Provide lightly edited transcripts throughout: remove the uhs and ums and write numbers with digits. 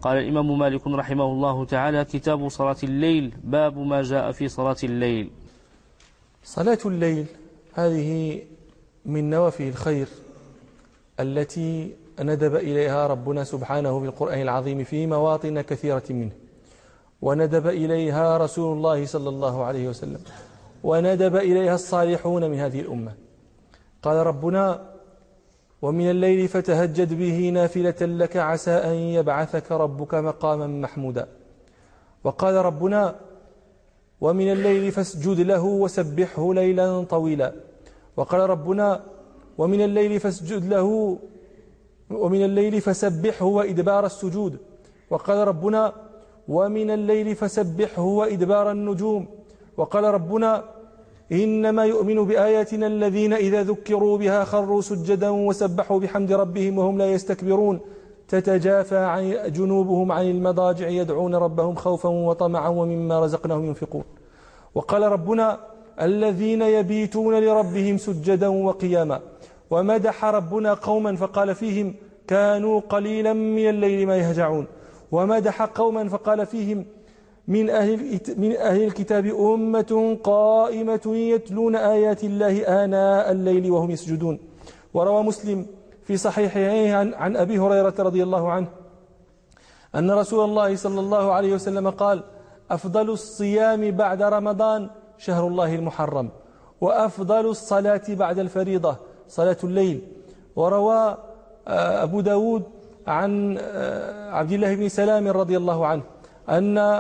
قال الإمام مالك رحمه الله تعالى: كتاب صلاة الليل، باب ما جاء في صلاة الليل. صلاة الليل هذه من نوافل الخير التي ندب إليها ربنا سبحانه في القرآن العظيم في مواطن كثيرة منه، وندب إليها رسول الله صلى الله عليه وسلم، وندب إليها الصالحون من هذه الأمة. قال ربنا: ومن الليل فتهجد به نافلة لك عسى أن يبعثك ربك مقاما محمودا. وقال ربنا: ومن الليل فاسجد له وسبحه ليلا طويلا. وقال ربنا: ومن الليل فاسجد له ومن الليل فسبحه وإدبار السجود. وقال ربنا: ومن الليل فسبحه وإدبار النجوم. وقال ربنا: إنما يؤمن بآياتنا الذين إذا ذكروا بها خروا سجدا وسبحوا بحمد ربهم وهم لا يستكبرون تتجافى جنوبهم عن المضاجع يدعون ربهم خوفا وطمعا ومما رزقناهم ينفقون. وقال ربنا: الذين يبيتون لربهم سجدا وقياما. ومدح ربنا قوما فقال فيهم: كانوا قليلا من الليل ما يهجعون. ومدح قوما فقال فيهم: من أهل الكتاب أمة قائمة يتلون آيات الله آناء الليل وهم يسجدون. وروى مسلم في صحيحه عن أبي هريرة رضي الله عنه أن رسول الله صلى الله عليه وسلم قال: أفضل الصيام بعد رمضان شهر الله المحرم، وأفضل الصلاة بعد الفريضة صلاة الليل. وروى أبو داود عن عبد الله بن سلام رضي الله عنه أنه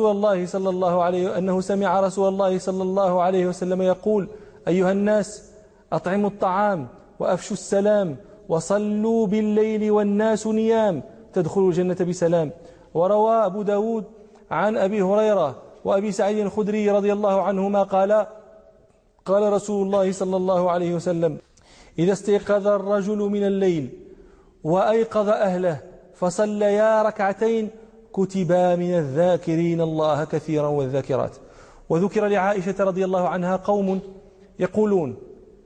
سمع رسول الله صلى الله عليه وسلم يقول: أيها الناس، أطعموا الطعام وأفشوا السلام وصلوا بالليل والناس نيام تدخلوا الجنة بسلام. وروى أبو داود عن أبي هريرة وأبي سعيد الخدري رضي الله عنهما قال رسول الله صلى الله عليه وسلم: إذا استيقظ الرجل من الليل وأيقظ أهله فصليا ركعتين كتبا من الذاكرين الله كثيرا والذاكرات. وذكر لعائشة رضي الله عنها قوم يقولون: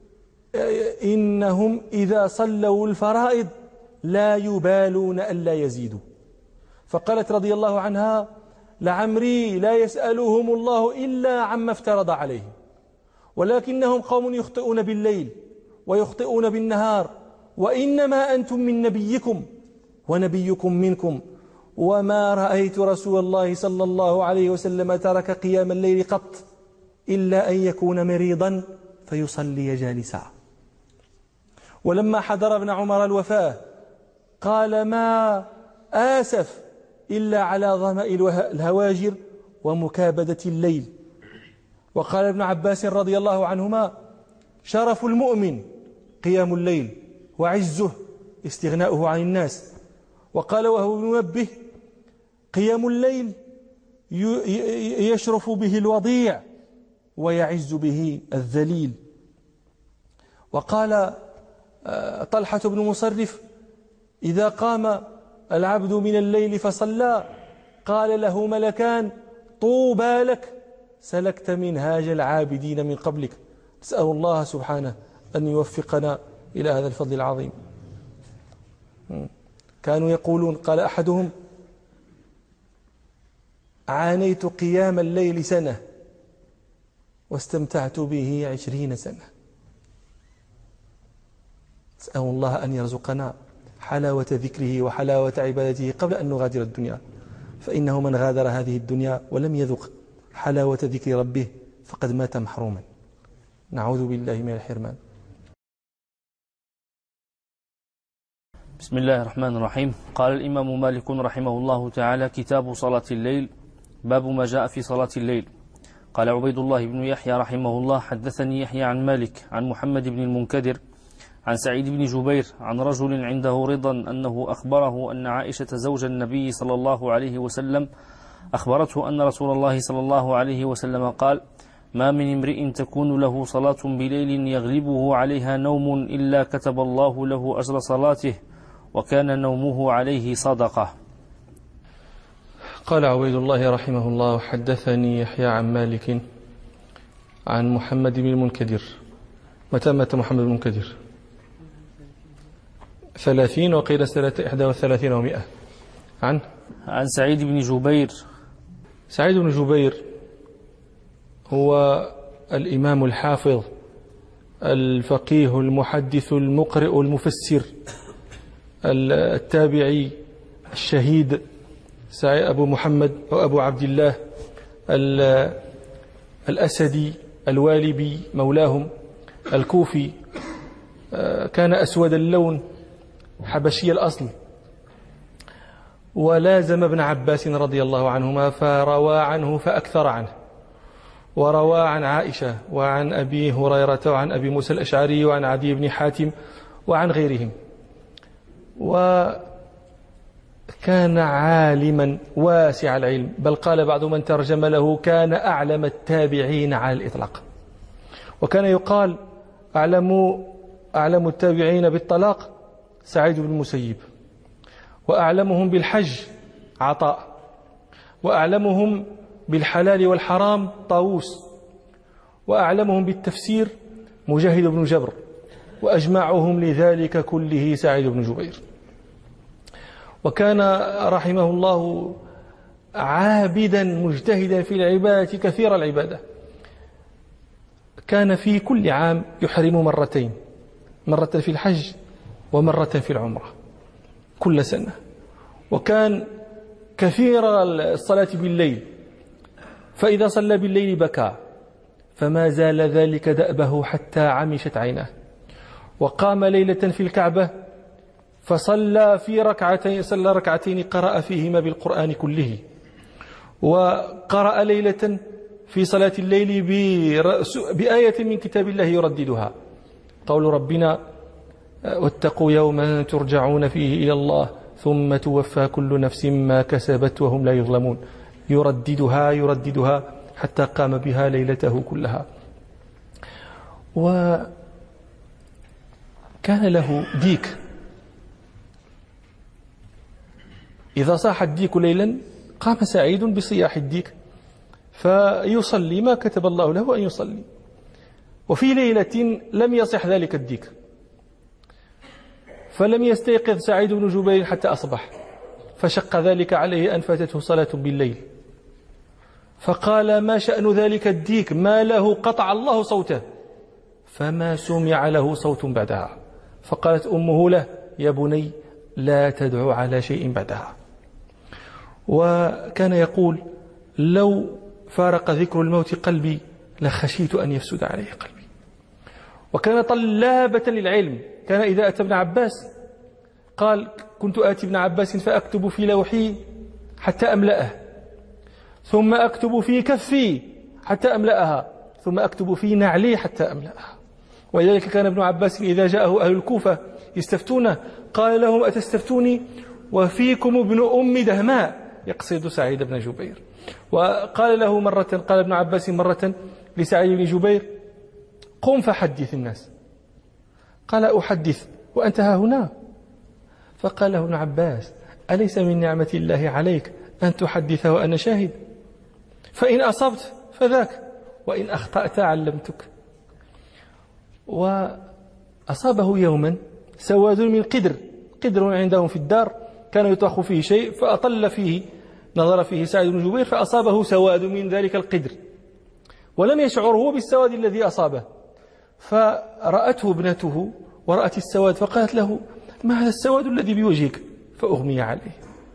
إنهم إذا صلوا الفرائض لا يبالون ألا يزيدوا. فقالت رضي الله عنها: لعمري لا يسألهم الله إلا عما افترض عليهم، ولكنهم قوم يخطئون بالليل ويخطئون بالنهار، وإنما أنتم من نبيكم ونبيكم منكم، وما رأيت رسول الله صلى الله عليه وسلم ترك قيام الليل قط إلا أن يكون مريضا فيصلي جالسا. ولما حضر ابن عمر الوفاة قال: ما آسف إلا على ظمأ الهواجر ومكابدة الليل. وقال ابن عباس رضي الله عنهما: شرف المؤمن قيام الليل، وعزه استغناؤه عن الناس. وقال وهو منبه: قيام الليل يشرف به الوضيع ويعز به الذليل. وقال طلحة بن مصرف: إذا قام العبد من الليل فصلى قال له ملكان: طوبى لك، سلكت منهاج العابدين من قبلك. نسأل الله سبحانه أن يوفقنا إلى هذا الفضل العظيم. كانوا يقولون، قال أحدهم: عانيت قيام الليل سنة واستمتعت به 20 سنة. نسأل الله أن يرزقنا حلاوة ذكره وحلاوة عبادته قبل أن نغادر الدنيا، فإنه من غادر هذه الدنيا ولم يذق حلاوة ذكر ربه فقد مات محروما. نعوذ بالله من الحرمان. بسم الله الرحمن الرحيم. قال الإمام مالك رحمه الله تعالى: كتاب صلاة الليل، باب ما جاء في صلاة الليل. قال عبيد الله بن يحيى رحمه الله: حدثني يحيى عن مالك عن محمد بن المنكدر عن سعيد بن جبير عن رجل عنده رضا أنه أخبره أن عائشة زوج النبي صلى الله عليه وسلم أخبرته أن رسول الله صلى الله عليه وسلم قال: ما من امرئ تكون له صلاة بليل يغلبه عليها نوم إلا كتب الله له أجر صلاته، وكان نومه عليه صدقة. قال عبيد الله رحمه الله: حدثني يحيى عن مالك عن محمد بن المنكدر. متى مات محمد بن المنكدر؟ 30 وقيل سنة 31 و100. عن سعيد بن جبير. سعيد بن جبير هو الإمام الحافظ الفقيه المحدث المقرئ المفسر التابعي الشهيد أبو محمد أو أبو عبد الله الأسدي الوالبي مولاهم الكوفي. كان أسود اللون حبشي الأصل، ولازم ابن عباس رضي الله عنهما فروى عنه فأكثر عنه، وروى عن عائشة وعن أبي هريرة وعن أبي موسى الأشعري وعن عدي بن حاتم وعن غيرهم. وكان عالما واسع العلم، بل قال بعض من ترجم له كان أعلم التابعين على الإطلاق. وكان يقال أعلم التابعين بالطلاق سعيد بن المسيب، وأعلمهم بالحج عطاء، وأعلمهم بالحلال والحرام طاووس، وأعلمهم بالتفسير مجاهد بن جبر، وأجمعهم لذلك كله سعيد بن جبير. وكان رحمه الله عابدا مجتهدا في العبادة كثير العبادة. كان في كل عام يحرم مرتين، مرة في الحج ومرة في العمرة كل سنة. وكان كثير الصلاة بالليل، فإذا صلى بالليل بكى، فما زال ذلك دأبه حتى عمشت عيناه. وقام ليلة في الكعبة فصلى في ركعتين قرأ فيهما بالقرآن كله. وقرأ ليلة في صلاة الليل بآية من كتاب الله يرددها، قول ربنا واتقوا يوما ترجعون فيه إلى الله ثم توفى كل نفس ما كسبت وهم لا يظلمون. يرددها حتى قام بها ليلته كلها. وكان له ديك، إذا صاح الديك ليلا قام سعيد بصياح الديك فيصلي ما كتب الله له أن يصلي. وفي ليلة لم يصح ذلك الديك، فلم يستيقظ سعيد بن جبير حتى أصبح، فشق ذلك عليه أن فاتته صلاة بالليل، فقال ما شأن ذلك الديك، ما له قطع الله صوته، فما سمع له صوت بعدها. فقالت أمه له يا بني لا تدعو على شيء بعدها. وكان يقول لو فارق ذكر الموت قلبي لخشيت أن يفسد عليه قلبي. وكان طلابة للعلم، كان إذا أتى ابن عباس قال كنت آتي ابن عباس فأكتب في لوحي حتى أملأه، ثم أكتب في كفي حتى أملأها، ثم أكتب في نعلي حتى أملأها. ولذلك كان ابن عباس إذا جاءه أهل الكوفة يستفتونه قال لهم أتستفتوني وفيكم ابن أم دهماء، يقصد سعيد بن جبير. وقال له مرة، قال ابن عباس مرة لسعيد بن جبير قم فحدث الناس. قال أحدث وأنت ها هنا؟ فقال له ابن عباس أليس من نعمة الله عليك أن تحدث وأنا شاهد؟ فإن أصبت فذاك، وإن أخطأت علمتك. وأصابه يوما سواد من قدر عندهم في الدار كان يطخ فيه شيء، فأطل فيه، نظر فيه سعيد بن جبير فأصابه سواد من ذلك القدر، ولم يشعر هو بالسواد الذي أصابه. فرأته ابنته ورأت السواد فقالت له ما هذا السواد الذي بوجهك؟ فأغمي عليه.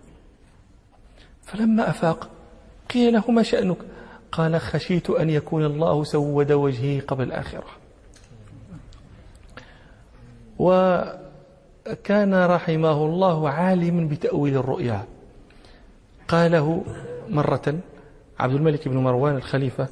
فلما أفاق قيل له ما شأنك؟ قال خشيت أن يكون الله سود وجهي قبل الآخرة. وكان رحمه الله عالما بتأويل الرؤيا. قاله مرة عبد الملك بن مروان الخليفة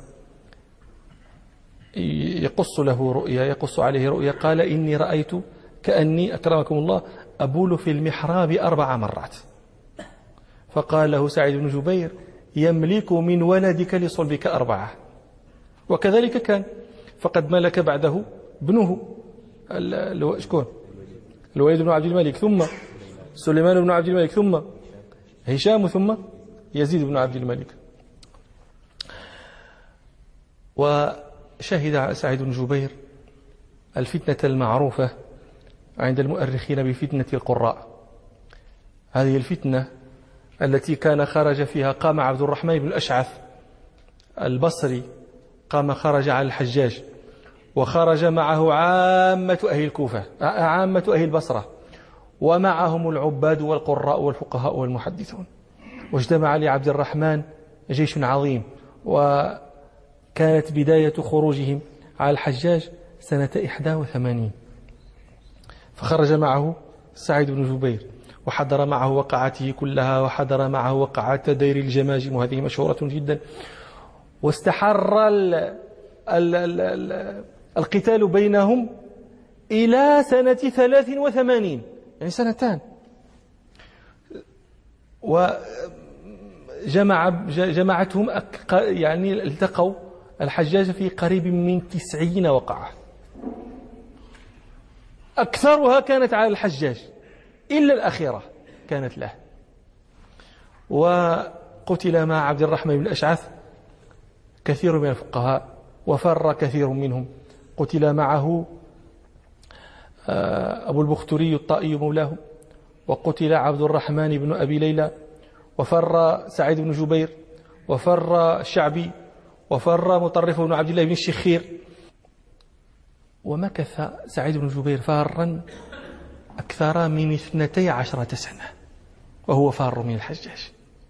يقص له رؤيا، يقص عليه رؤيا، قال إني رأيت كأني أكرمكم الله أبول في المحراب 4 مرات. فقال له سعيد بن جبير يملك من ولدك لصلبك 4. وكذلك كان، فقد ملك بعده ابنه شكون؟ الوليد بن عبد الملك، ثم سليمان بن عبد الملك، ثم هشام، ثم يزيد بن عبد الملك. وشهد سعيد بن جبير الفتنة المعروفة عند المؤرخين بفتنة القراء. هذه الفتنة التي كان خرج فيها قام عبد الرحمن بن الأشعث البصري خرج على الحجاج، وخرج معه عامة أهل الكوفة، عامة أهل البصرة، ومعهم العباد والقراء والفقهاء والمحدثون، واجتمع لعبد الرحمن جيش عظيم. وكانت بداية خروجهم على الحجاج سنة 81، فخرج معه سعيد بن جبير، وحضر معه وقعاته كلها، وحضر معه وقعات دير الجماجم، وهذه مشهورة جدا. واستحر القتال بينهم إلى سنة 83، يعني سنتان. وجمعتهم يعني التقوا الحجاج في قريب من 90 وقعة، أكثرها كانت على الحجاج إلا الأخيرة كانت له. وقتل مع عبد الرحمن بن الأشعث كثير من الفقهاء، وفر كثير منهم. قتل معه أبو البختري الطائي مولاه، وقتل عبد الرحمن بن أبي ليلى، وفر سعيد بن جبير، وفر الشعبي، وفر مطرف بن عبد الله بن الشخير. ومكث سعيد بن جبير فارا أكثر من 12 سنة وهو فار من الحجاج.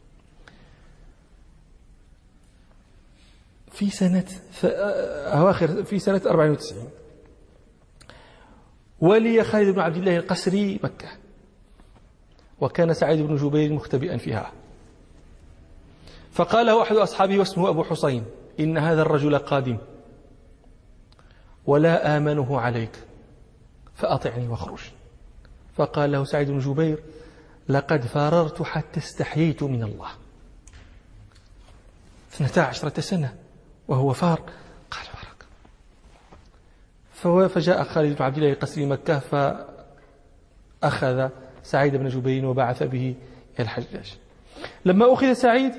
في سنة 94 ولي خالد بن عبد الله القسري مكة، وكان سعيد بن جبير مختبئا فيها، فقال له أحد أصحابه واسمه أبو حسين: إن هذا الرجل قادم ولا آمنه عليك، فأطعني واخرج. فقال له سعيد بن جبير: لقد فررت حتى استحييت من الله. 12 سنة وهو فار. قال بارك. فجاء خالد بن عبد الله القسري مكة، فأخذ سعيد بن جبير وبعث به إلى الحجاج. لما أخذ سعيد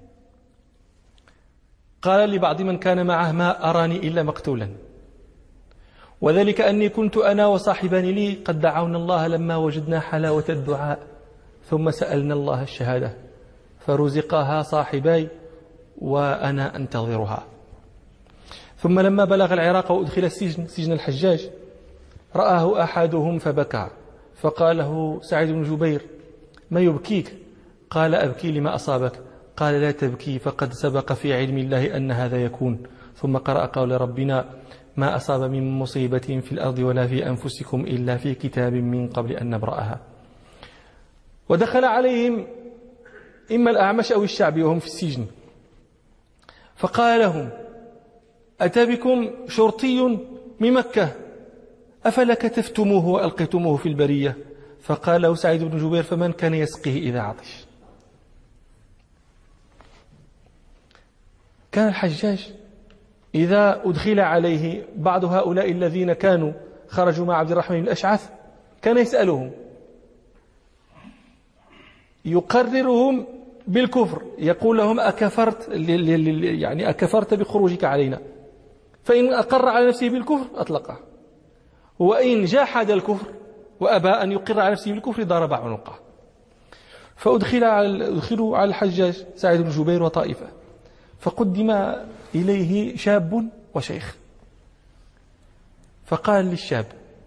قال لبعض من كان معه: ما أراني إلا مقتولا، وذلك أني كنت أنا وصاحبان لي قد دعونا الله لما وجدنا حلاوة الدعاء، ثم سألنا الله الشهادة، فرزقها صاحباي وأنا أنتظرها. ثم لما بلغ العراق وأدخل السجن، سجن الحجاج، رآه أحدهم فبكى، فقال له سعيد بن جبير: ما يبكيك؟ قال: أبكي لما أصابك. قال: لا تبكي، فقد سبق في علم الله أن هذا يكون. ثم قرأ قول ربنا: ما أصاب من مصيبة في الأرض ولا في أنفسكم إلا في كتاب من قبل أن نبرأها. ودخل عليهم إما الأعمش أو الشعبي وهم في السجن، فقال لهم: أتى بكم شرطي من مكة، أفلا كتفتموه وألقيتموه في البرية؟ فقال له سعيد بن جبير: فمن كان يسقيه إذا عطش؟ كان الحجاج إذا أدخل عليه بعض هؤلاء الذين كانوا خرجوا مع عبد الرحمن بن الأشعث كان يسألهم، يقررهم بالكفر، يقول لهم: أكفرت؟ يعني أكفرت بخروجك علينا؟ فإن أقر على نفسه بالكفر أطلقه، وإن جاحد الكفر وأبى أن يقر على نفسه بالكفر ضرب عنقه. فأدخلوا على الحجاج سعيد بن جبير وطائفة، فقدم إليه شاب وشيخ، فقال للشاب: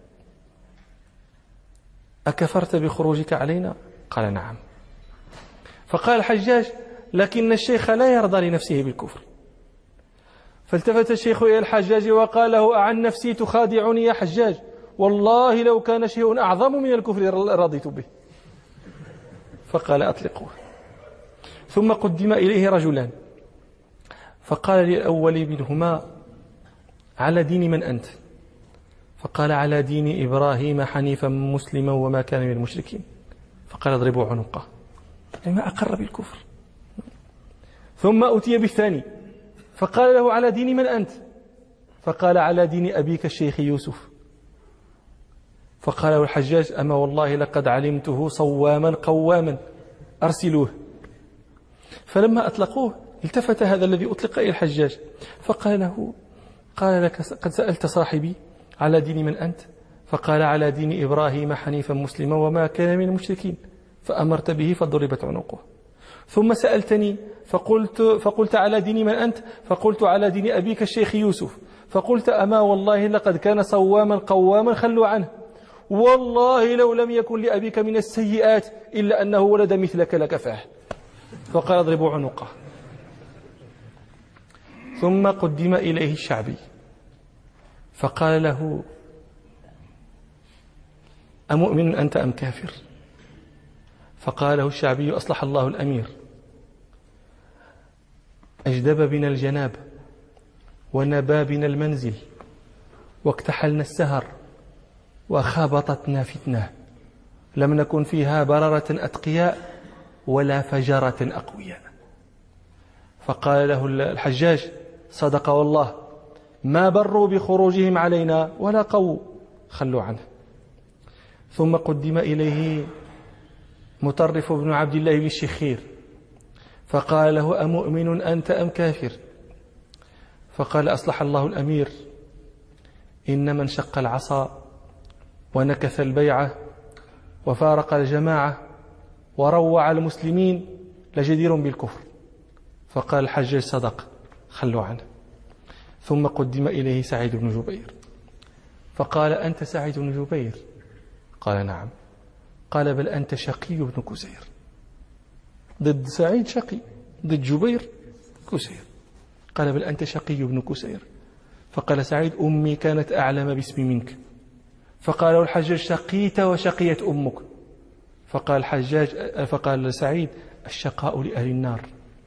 أكفرت بخروجك علينا؟ قال: نعم. فقال الحجاج: لكن الشيخ لا يرضى لنفسه بالكفر. فالتفت الشيخ إلى الحجاج وقال له: أعن نفسي تخادعني يا حجاج؟ والله لو كان شيء أعظم من الكفر رضيت به. فقال: أطلقوه. ثم قدم إليه رجلان، فقال للأول منهما: على دين من أنت؟ فقال: على دين إبراهيم حنيفا مسلما وما كان من المشركين. فقال: اضربوا عنقه، لما أقر بالكفر. ثم أتي بالثاني، فقال له: على دين من أنت؟ فقال: على دين أبيك الشيخ يوسف. فقال له الحجاج: أما والله لقد علمته صواما قواما، أرسلوه. فلما أطلقوه التفت هذا الذي أطلق إلى الحجاج فقال له: قال لك قد سألت صاحبي على دين من أنت؟ فقال: على دين إبراهيم حنيفا مسلما وما كان من المشركين. فأمرت به فضربت عنقه. ثم سألتني فقلت على دين من أنت؟ فقلت على دين أبيك الشيخ يوسف. فقلت أما والله لقد كان صواما قواما خلوا عنه، والله لو لم يكن لأبيك من السيئات إلا أنه ولد مثلك لكفاه. فقال اضربوا عنقه. ثم قدم إليه الشعبي فقال له أمؤمن أنت أم كافر؟ فقال له الشعبي أصلح الله الأمير، أجدب بنا الجناب ونبى بنا المنزل واكتحلنا السهر وخابطتنا فتنة، لم نكن فيها بررة أتقياء ولا فجرة أقوياء. فقال له الحجاج صدق والله ما بروا بخروجهم علينا ولا قووا، خلوا عنه. ثم قدم إليه مطرف بن عبد الله بن الشخير فقال له أمؤمن أنت أم كافر؟ فقال أصلح الله الأمير إن من شق العصا ونكث البيعة وفارق الجماعة وروع المسلمين لجدير بالكفر. فقال الحجاج صدق خلوا عنه. ثم قدم إليه سعيد بن جبير فقال أنت سعيد بن جبير؟ قال نعم. قال بل أنت شقي بن كسير. ضد سعيد شقي، ضد جبير كسير. قال بل أنت شقي بن كسير. فقال سعيد أمي كانت أعلم باسمي منك. فقال الحجاج شقيت وشقيت أمك. فقال سعيد الشقاء لأهل النار.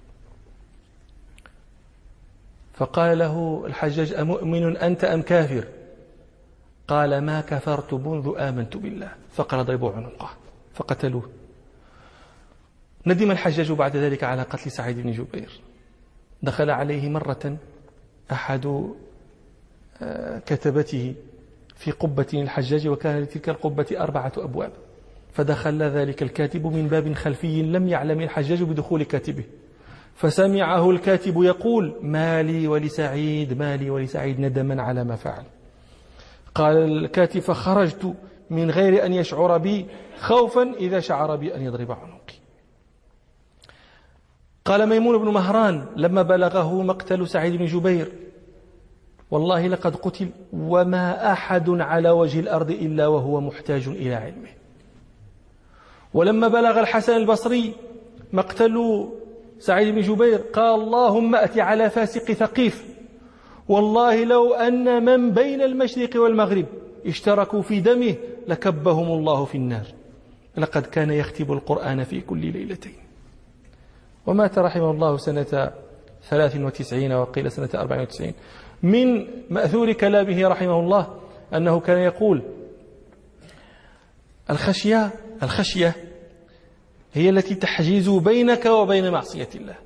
فقال له الحجاج أمؤمن أنت أم كافر؟ قال ما كفرت منذ آمنت بالله. فقال اضربوا عنقه فقتلوه. ندم الحجاج بعد ذلك على قتل سعيد بن جبير. دخل عليه مرة أحد كتبته في قبة الحجاج، وكان لتلك القبة 4 أبواب، فدخل ذلك الكاتب من باب خلفي لم يعلم الحجاج بدخول كاتبه، فسمعه الكاتب يقول مالي ولسعيد ندما على ما فعل. قال الكاتب فخرجت من غير أن يشعر بي خوفا إذا شعر بي أن يضرب عنقي. قال ميمون بن مهران لما بلغه مقتل سعيد بن جبير والله لقد قتل وما أحد على وجه الأرض إلا وهو محتاج إلى علمه. ولما بلغ الحسن البصري مقتل سعيد بن جبير قال اللهم أتي على فاسق ثقيف، والله لو أن من بين المشرق والمغرب اشتركوا في دمه لكبهم الله في النار. لقد كان يختم القرآن في كل ليلتين. ومات رحمه الله سنة 93 وقيل سنة 94. من مأثور كلامه رحمه الله أنه كان يقول الخشية هي التي تحجز بينك وبين معصية الله،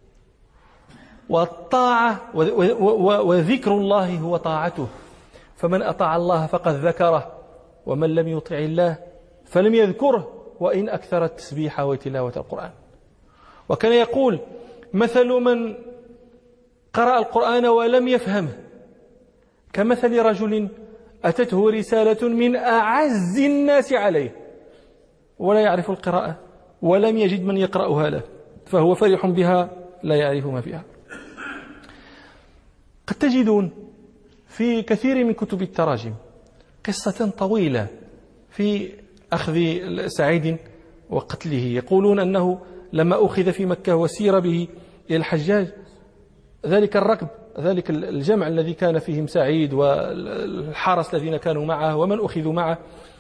والطاعة وذكر الله هو طاعته، فمن أطاع الله فقد ذكره، ومن لم يطع الله فلم يذكره وإن أكثر التسبيح وتلاوة القرآن. وكان يقول مثل من قرأ القرآن ولم يفهمه كمثل رجل أتته رسالة من أعز الناس عليه ولا يعرف القراءة ولم يجد من يقرأها له، فهو فرح بها لا يعرف ما فيها. قد تجدون في كثير من كتب التراجم قصة طويلة في أخذ سعيد وقتله. يقولون أنه لما أخذ في مكة وسير به إلى الحجاج، ذلك الركب، ذلك الجمع الذي كان فيهم سعيد والحرس الذين كانوا معه ومن أخذوا معه،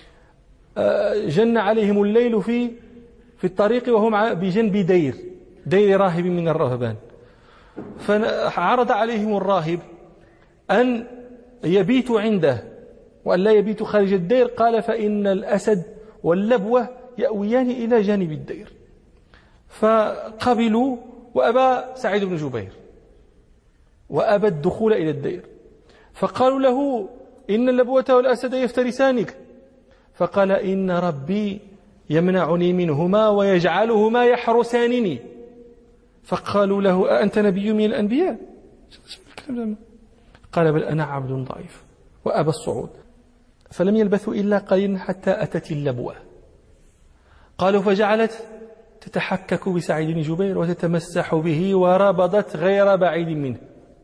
جن عليهم الليل في الطريق وهم بجنب دير راهب من الرهبان، فعرض عليهم الراهب أن يبيتوا عنده وأن لا يبيتوا خارج الدير. قال فإن الأسد واللبوة يأويان إلى جانب الدير. فقبلوا، وأبى سعيد بن جبير وأبى الدخول إلى الدير، فقالوا له إن اللبوة والأسد يفترسانك، فقال إن ربي يمنعني منهما ويجعلهما يحرسانني. فقالوا له أأنت نبي من الأنبياء؟ قال بل أنا عبد ضعيف، وأبى الصعود. فلم يلبثوا إلا قليلا حتى أتت اللبوة. قالوا فجعلت تتحكك بسعيد بن جبير وتتمسح به وربضت غير بعيد منه.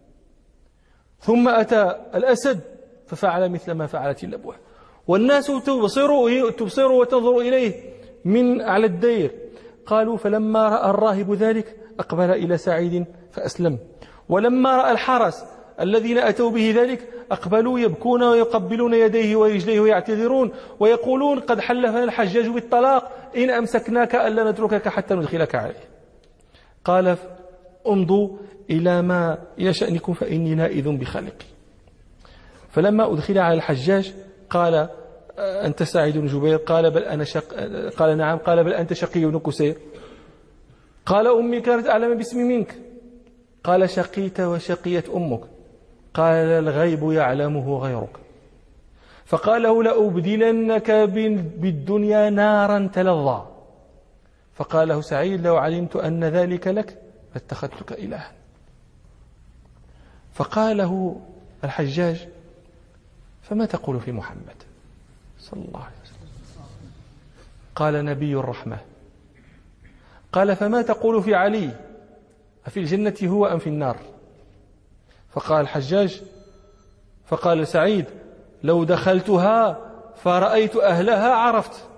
ثم أتى الأسد ففعل مثل ما فعلت اللبوة، والناس تبصر وتنظر إليه من على الدير. قالوا فلما رأى الراهب ذلك أقبل إلى سعيد فأسلم، ولما رأى الحرس الذين أتوا به ذلك أقبلوا يبكون ويقبلون يديه ورجليه ويعتذرون ويقولون قد حلفنا الحجاج بالطلاق إن أمسكناك ألا نتركك حتى ندخلك عليه. قال امضوا إلى شأنكم فإني نائذ بخالقي. فلما أدخل على الحجاج قال أنت سعيد بن جبير؟ قال بل أنا قال نعم. قال بل أنت شقي بن كسير؟ قال أمي كانت أعلم باسمي منك. قال شقيت وشقيت أمك. قال الغيب يعلمه غيرك. فقال له لأبدلنك بالدنيا نارا تلظى. فقال له سعيد لو علمت أن ذلك لك لاتخذتك إلها. فقال له الحجاج فما تقول في محمد صلى الله عليه وسلم؟ قال نبي الرحمة. قال فما تقول في علي؟ أفي الجنة هو أم في النار؟ فقال الحجاج فقال سعيد لو دخلتها فرأيت أهلها عرفت.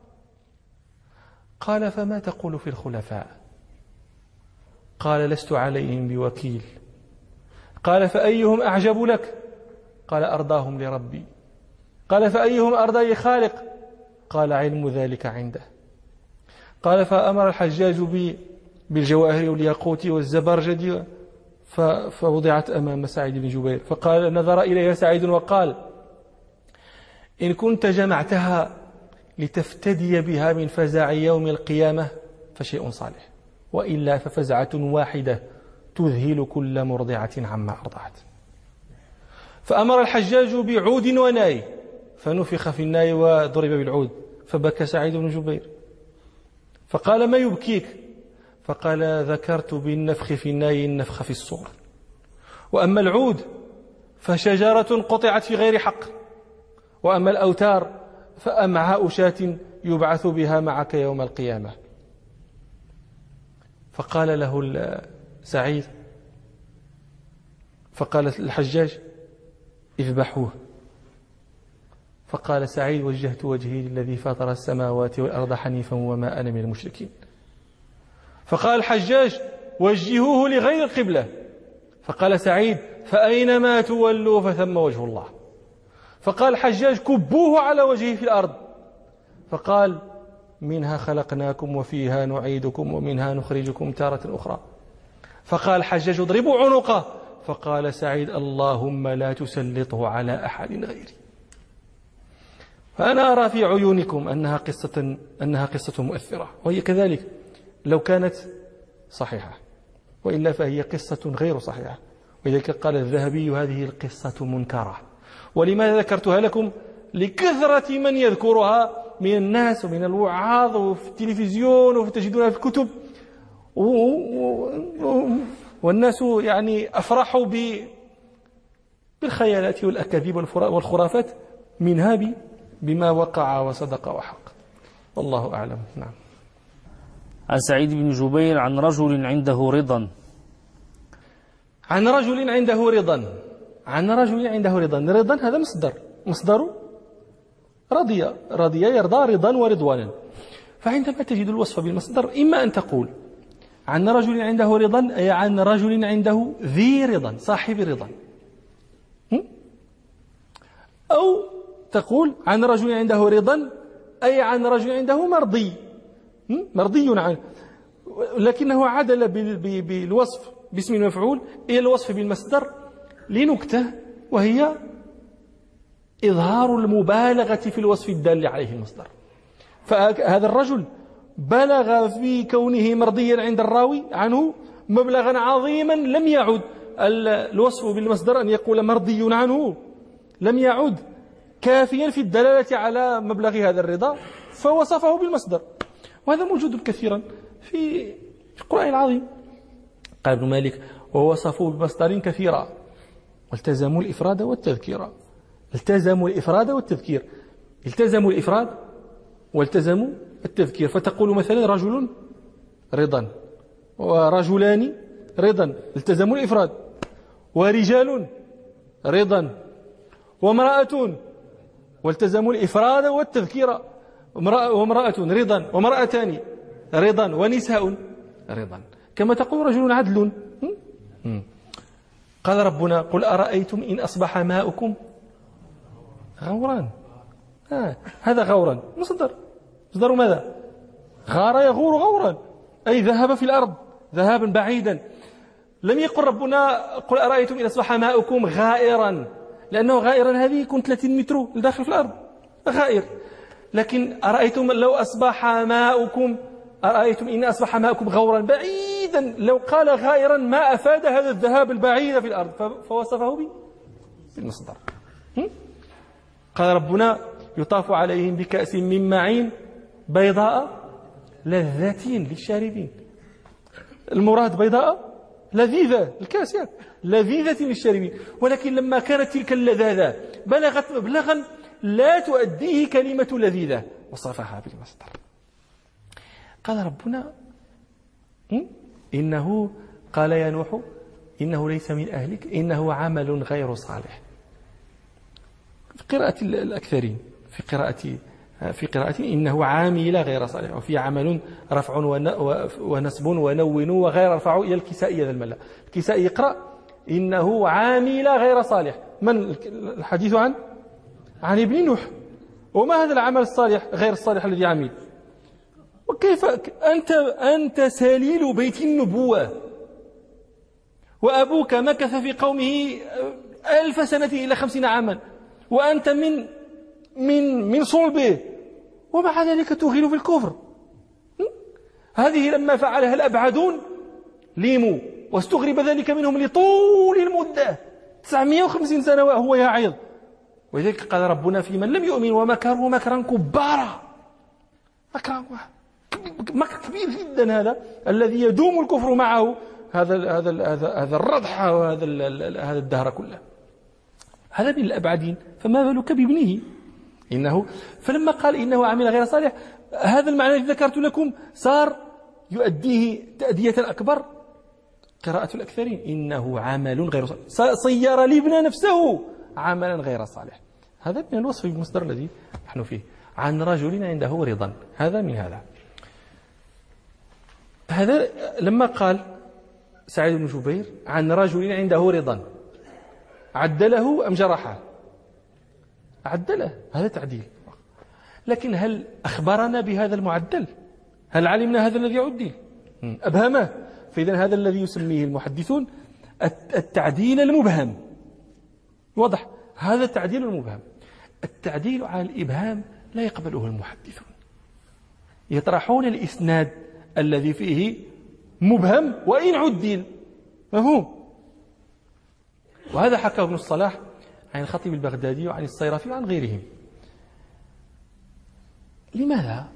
قال فما تقول في الخلفاء؟ قال لست عليهم بوكيل. قال فأيهم أعجب لك؟ قال أرضاهم لربي. قال فأيهم أرضى لخالق؟ قال علم ذلك عنده. قال فأمر الحجاج بالجواهر والياقوت والزبرجد فوضعت أمام سعيد بن جبير. فقال نظر إليها سعيد وقال إن كنت جمعتها لتفتدي بها من فزع يوم القيامة فشيء صالح، وإلا ففزعة واحدة تذهل كل مرضعة عما أرضعت. فأمر الحجاج بعود وناي فنفخ في الناي وضرب بالعود فبكى سعيد بن جبير. فقال ما يبكيك؟ فقال ذكرت بالنفخ في الناي النفخ في الصور، وأما العود فشجرة قطعت في غير حق، وأما الأوتار فأمعاء شاة يبعث بها معك يوم القيامة. فقال له سعيد فقال الحجاج اذبحوه. فقال سعيد وجهت وجهي للذي فاطر السماوات والأرض حنيفا وما أنا من المشركين. فقال الحجاج وجهوه لغير القبلة. فقال سعيد فأينما تولوا فثم وجه الله. فقال الحجاج كبوه على وجهه في الأرض. فقال منها خلقناكم وفيها نعيدكم ومنها نخرجكم تارة أخرى. فقال الحجاج اضربوا عنقه. فقال سعيد اللهم لا تسلطه على أحد غيري. فأنا أرى في عيونكم أنها قصة مؤثرة، وهي كذلك لو كانت صحيحة، وإلا فهي قصة غير صحيحة. ولذلك قال الذهبي هذه القصة منكرة. ولماذا ذكرتها لكم؟ لكثرة من يذكرها من الناس ومن الوعاظ وفي التلفزيون وتجدونها في الكتب، والناس يعني أفرحوا بالخيالات والأكاذيب والخرافات منها بما وقع وصدق وحق. والله أعلم. نعم. عن سعيد بن جبير عن رجل عنده رضا. عن رجل عنده رضا. عن رجل عنده رضا. رضا هذا مصدر رضي يرضى رضا ورضوانا. فعندما تجد الوصف بالمصدر إما أن تقول عن رجل عنده رضا أي عن رجل عنده ذي رضا صاحب رضا، أو تقول عن رجل عنده رضا أي عن رجل عنده مرضي عنه، لكنه عدل بالوصف باسم المفعول إلى الوصف بالمصدر لنكتة، وهي إظهار المبالغة في الوصف الدال عليه المصدر. فهذا الرجل بلغ في كونه مرضيا عند الراوي عنه مبلغا عظيما لم يعد الوصف بالمصدر أن يقول مرضي عنه، لم يعد كافيا في الدلالة على مبلغ هذا الرضا فوصفه بالمصدر. وهذا موجود كثيرا في القرآن العظيم. قال ابن مالك ووصفوا بمصدر كثيرا والتزموا الإفراد والتذكير. التزموا الإفراد والتذكير، التزموا الإفراد والتزموا التذكير. فتقول مثلا رجل رضا، ورجلان رضا التزموا الإفراد، ورجال رضا، وامرأة والتزموا الإفراد والتذكير، وامرأة رضا، وامرأتان رضا، ونساء رضا، كما تقول رجل عدل. قال ربنا قل أرأيتم إن أصبح ماؤكم غورا. هذا غورا مصدر ماذا؟ غار يغور غورا، أي ذهب في الأرض ذهابا بعيدا. لم يقل ربنا قل أرأيتم إن أصبح ماؤكم غائرا، لأنه غائرا هذه يكون 30 متر داخل في الأرض غائر. لكن أرأيتم لو أصبح ماؤكم، أرأيتم إن أصبح ماؤكم غورا بعيدا، لو قال غائرا ما أفاد هذا الذهاب البعيد في الأرض، فوصفه بالمصدر. قال ربنا يطاف عليهم بكأس من معين بيضاء لذة للشاربين. المراد بيضاء لذيذة، الكاسيات لذيذة للشاربين، ولكن لما كانت تلك اللذاذة بلغت مبلغا لا تؤديه كلمة لذيذة وصفها بالمصدر. قال ربنا إنه قال يا نوح إنه ليس من أهلك إنه عمل غير صالح. في قراءة الأكثرين، في قراءة إنه عامل غير صالح، وفي عمل رفع ونسب ونون وغير رفع إلى الكسائي هذا الملا. الكسائي يقرأ إنه عامل غير صالح. من الحديث عن ابن نوح. وما هذا العمل الصالح غير الصالح الذي عمل؟ وكيف أنت سليل بيت النبوة، وأبوك مكث في قومه 1000 سنة إلى 50 عاما، وأنت من صلبه، ومع ذلك تغيل في الكفر. هذه لما فعلها الأبعدون ليموا، واستغرب ذلك منهم لطول المدة 950 سنة وهو يعظ. ولذلك قال ربنا في من لم يؤمن ومكروا مكرا كبارا. مكر كبير جدا هذا الذي يدوم الكفر معه هذا الردح وهذا الدهر كله. هذا من الأبعدين، فما بالك بابنه إنه. فلما قال إنه عمل غير صالح، هذا المعنى الذي ذكرت لكم صار يؤديه تأدية أكبر قراءة الأكثرين إنه عمل غير صالح، صير الابن نفسه عملا غير صالح. هذا من الوصف المصدر الذي نحن فيه. عن رجل عنده رضا، هذا من هذا لما قال سعيد بن جبير عن رجل عنده رضا، عدله أم جرحه؟ عدله، هذا تعديل. لكن هل أخبرنا بهذا المعدل؟ هل علمنا هذا الذي عدل؟ أبهمه. فإذا هذا الذي يسميه المحدثون التعديل المبهم. واضح؟ هذا التعديل المبهم. التعديل على الإبهام لا يقبله المحدثون، يطرحون الإسناد الذي فيه مبهم وإن عدل، مفهوم؟ وهذا حكى ابن الصلاح عن الخطيب البغدادي وعن الصيرفي وعن غيرهم. لماذا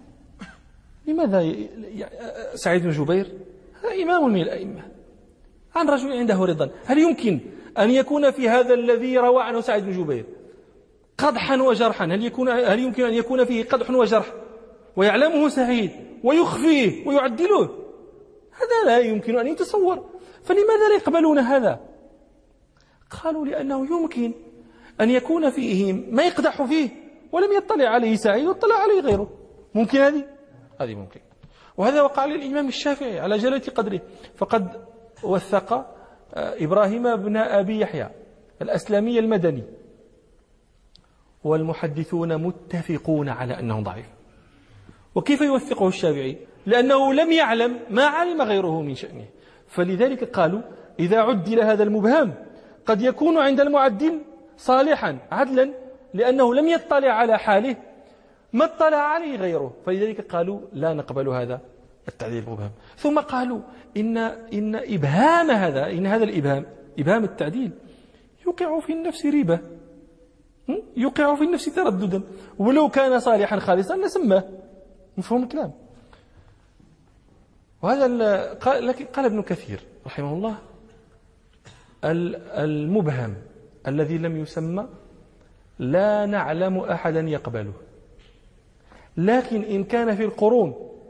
سعيد بن جبير هذا إمام من الأئمة عن رجل عنده رضا، هل يمكن أن يكون في هذا الذي روى عنه سعيد بن جبير قدحا وجرحا؟ هل يمكن أن يكون فيه قدح وجرح ويعلمه سعيد ويخفيه ويعدله؟ هذا لا يمكن أن يتصور. فلماذا لا يقبلون هذا؟ قالوا لأنه يمكن أن يكون فيه ما يقدح فيه ولم يطلع عليه سعيد واطلع عليه غيره. ممكن هذه ممكن. وهذا وقع للإمام الشافعي على جلالة قدره، فقد وثق إبراهيم بن أبي يحيى الأسلمي المدني، والمحدثون متفقون على أنه ضعيف. وكيف يوثقه الشافعي؟ لأنه لم يعلم ما علم غيره من شأنه. فلذلك قالوا إذا عدل هذا المبهم قد يكون عند المعدل صالحا عدلا، لأنه لم يطلع على حاله ما اطلع عليه غيره. فلذلك قالوا لا نقبل هذا التعديل المبهم. ثم قالوا إن إبهام هذا الإبهام، إبهام التعديل، يوقع في النفس ريبة، يوقع في النفس ترددا، ولو كان صالحا خالصا لسماه. مفهوم الكلام؟ وهذا قال ابن كثير رحمه الله المبهم الذي لم يسمى لا نعلم أحدا يقبله، لكن إن كان في القرون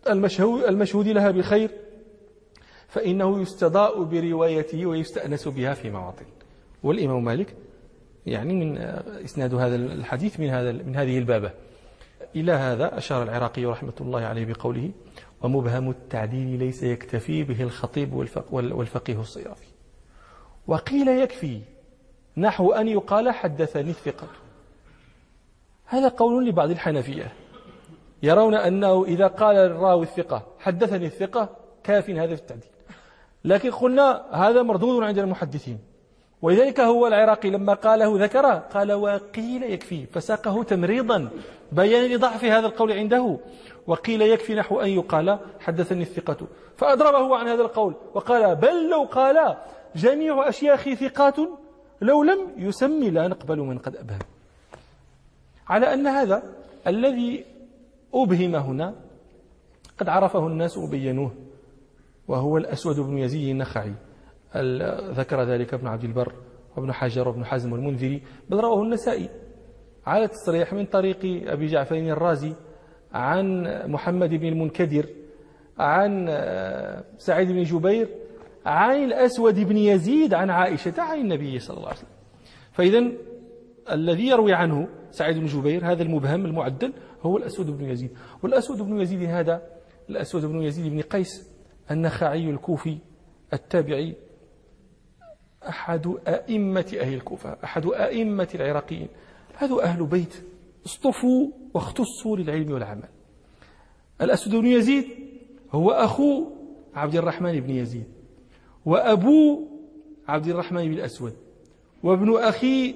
المشهود لها بالخير فإنه يستضاء بروايته ويستأنس بها في مواطن. والإمام مالك يعني من إسناد هذا الحديث من هذه البابة. إلى هذا أشار العراقي رحمة الله عليه بقوله: ومبهم التعديل ليس يكتفي به الخطيب والفقيه الصيرافي. وقيل يكفي نحو أن يقال حدثني الثقة. هذا قول لبعض الحنفية، يرون أنه إذا قال الراوي الثقة حدثني الثقة كاف هذا في التعديل، لكن قلنا هذا مردود عند المحدثين، ولذلك هو العراقي لما قاله ذكره قال وقيل يكفي، فساقه تمريضا بيانا لضعف هذا القول عنده. وقيل يكفي نحو أن يقال حدثني الثقة، فأضربه عن هذا القول وقال بل لو قال جميع أشياخي ثقات لو لم يسمي لا نقبل من قد أبهم. على أن هذا الذي أبهم هنا قد عرفه الناس وبينوه، وهو الأسود بن يزيد النخعي، ذكر ذلك ابن عبد البر وابن حجر وابن حزم والمنذري، بل رواه النسائي على تصريح من طريق أبي جعفر الرازي عن محمد بن المنكدر عن سعيد بن جبير عن الأسود بن يزيد عن عائشة عن النبي صلى الله عليه وسلم. فإذا الذي يروي عنه سعيد بن جبير هذا المبهم المعدل هو الأسود بن يزيد. والأسود بن يزيد هذا الأسود بن يزيد بن قيس النخعي الكوفي التابعي، أحد أئمة أهل الكوفة، أحد أئمة العراقيين. هذا أهل بيت اصطفوا واختصوا للعلم والعمل. الأسود بن يزيد هو أخو عبد الرحمن بن يزيد، وأبو عبد الرحمن بن الأسود، وابن أخي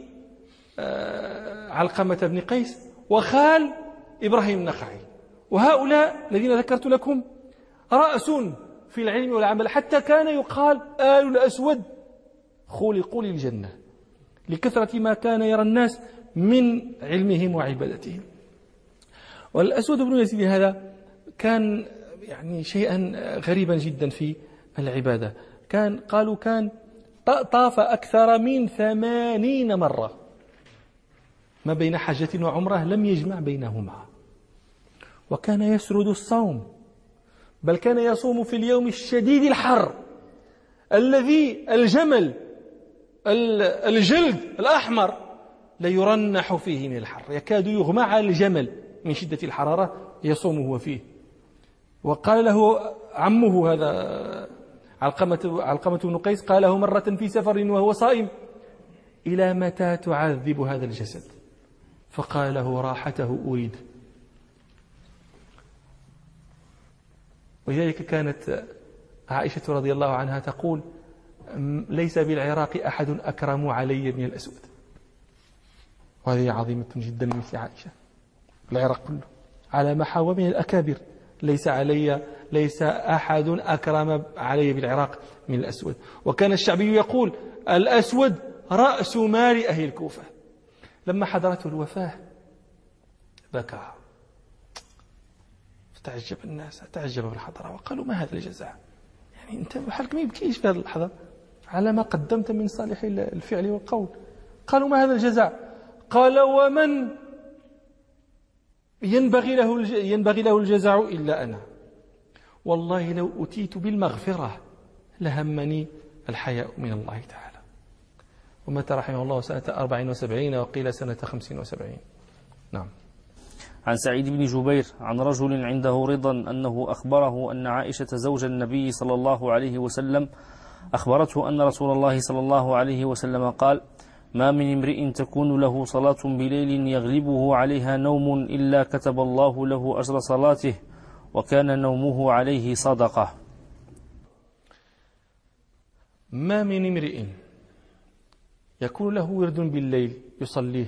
علقمة بن قيس، وخال إبراهيم النخعي. وهؤلاء الذين ذكرت لكم رأس في العلم والعمل، حتى كان يقال آل الأسود خلقوا للجنة لكثرة ما كان يرى الناس من علمهم وعبادتهم. والأسود بن يزيد هذا كان يعني شيئا غريبا جدا في العبادة. قالوا كان طاف أكثر من 80 مرة ما بين حجة وعمرة لم يجمع بينهما، وكان يسرد الصوم، بل كان يصوم في اليوم الشديد الحر الذي الجمل الجلد الأحمر ليرنح فيه من الحر، يكاد يغمى على الجمل من شدة الحرارة يصوم هو فيه. وقال له عمه هذا علقمة بن قيس، قال له مرة في سفر وهو صائم: إلى متى تعذب هذا الجسد؟ فقال له: راحته أريد. ولذلك كانت عائشة رضي الله عنها تقول: ليس بالعراق أحد أكرم علي من الأسود. وهذه عظيمة جدا مثل عائشة. العراق كله على محاوى من الأكابر، ليس أحد أكرم علي بالعراق من الأسود. وكان الشعبي يقول: الأسود رأس مال أهل الكوفة. لما حضرته الوفاة بكى، فتعجب الناس، تعجب من حضره وقالوا: ما هذا الجزاء؟ يعني أنت حالك ما يبكيش في هذه اللحظة على ما قدمت من صالح الفعل والقول. قالوا: ما هذا الجزاء؟ قال: ومن ينبغي له الجزاء إلا أنا، والله لو أتيت بالمغفرة لهمني الحياء من الله تعالى. ومات رحمه الله سنة 74 وقيل سنة 75. نعم. عن سعيد بن جبير عن رجل عنده رضا أنه أخبره أن عائشة زوج النبي صلى الله عليه وسلم أخبرته أن رسول الله صلى الله عليه وسلم قال: ما من امرئ تكون له صلاة بليل يغلبه عليها نوم إلا كتب الله له أجر صلاته، وكان نومه عليه صدقة. ما من امرئ يكون له ورد بالليل يصليه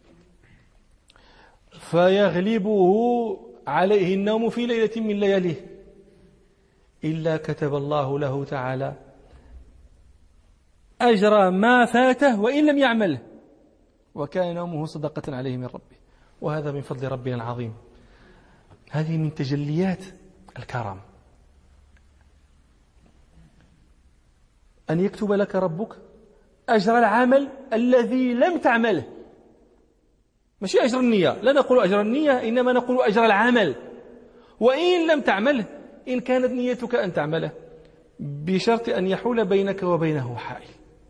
فيغلبه عليه النوم في ليلة من لياليه إلا كتب الله له تعالى أجر ما فاته وإن لم يعمله، وكان نومه صدقة عليه من ربه. وهذا من فضل ربنا العظيم. هذه من تجليات الكرم، أن يكتب لك ربك أجر العمل الذي لم تعمله، مش أجر النية، لا نقول أجر النية، إنما نقول أجر العمل. وإن لم تعمله، إن كانت نيتك أن تعمله، بشرط أن يحول بينك وبينه حائل.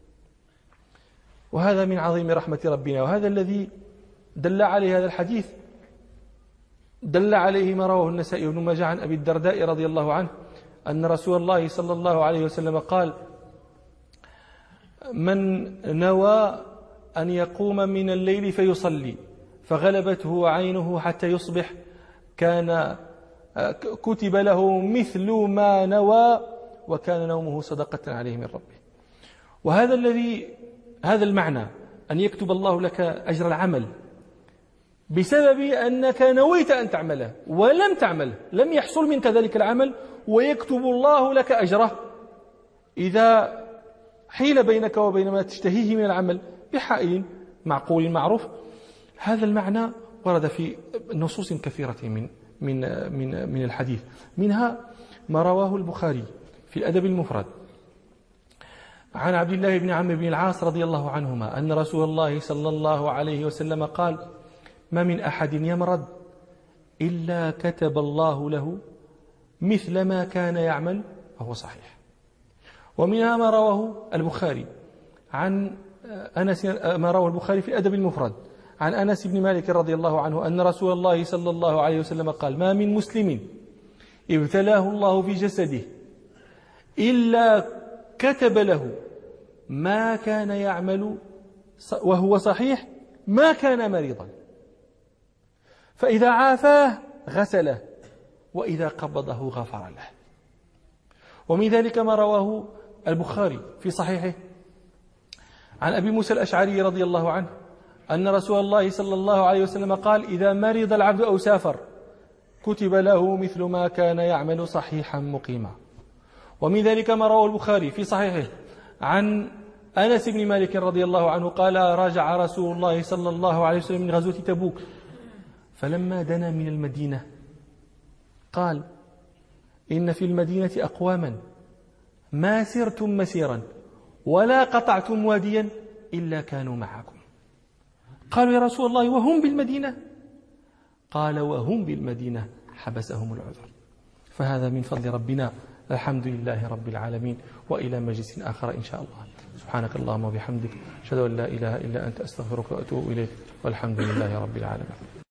وهذا من عظيم رحمة ربنا، وهذا الذي دل عليه هذا الحديث، دل عليه ما رواه النسائي بن ماجه عن أبي الدرداء رضي الله عنه أن رسول الله صلى الله عليه وسلم قال: من نوى أن يقوم من الليل فيصلي فغلبته عينه حتى يصبح كتب له مثل ما نوى وكان نومه صدقة عليه من ربه. هذا المعنى أن يكتب الله لك أجر العمل بسبب أنك نويت أن تعمله ولم تعمله، لم يحصل منك ذلك العمل، ويكتب الله لك أجره إذا حيل بينك وبين ما تشتهيه من العمل بحائل معقول معروف. هذا المعنى ورد في نصوص كثيرة من الحديث، منها ما رواه البخاري في الأدب المفرد عن عبد الله بن عمرو بن العاص رضي الله عنهما أن رسول الله صلى الله عليه وسلم قال: ما من أحد يمرض إلا كتب الله له مثل ما كان يعمل وهو صحيح. ومنها ما رواه البخاري عن أنس، ما رواه البخاري في الأدب المفرد عن أنس بن مالك رضي الله عنه أن رسول الله صلى الله عليه وسلم قال: ما من مسلم ابتلاه الله في جسده إلا كتب له ما كان يعمل وهو صحيح ما كان مريضا، فإذا عافاه غسله وإذا قبضه غفر له. ومن ذلك ما رواه البخاري في صحيحه عن أبي موسى الأشعري رضي الله عنه أن رسول الله صلى الله عليه وسلم قال: إذا مرض العبد أو سافر كتب له مثل ما كان يعمل صحيحا مقيما. ومن ذلك ما رواه البخاري في صحيحه عن أنس بن مالك رضي الله عنه قال: رجع رسول الله صلى الله عليه وسلم من غزوة تبوك، فلما دنا من المدينة قال: إن في المدينة أقواما ما سرتم مسيرا ولا قطعتم واديا إلا كانوا معكم. قالوا: يا رسول الله وهم بالمدينة؟ قال: وهم بالمدينة حبسهم العذر. فهذا من فضل ربنا، الحمد لله رب العالمين. وإلى مجلس آخر إن شاء الله. سبحانك اللهم وبحمدك، أشهد أن لا إله إلا أنت، أستغفرك وأتوب إليك، والحمد لله رب العالمين.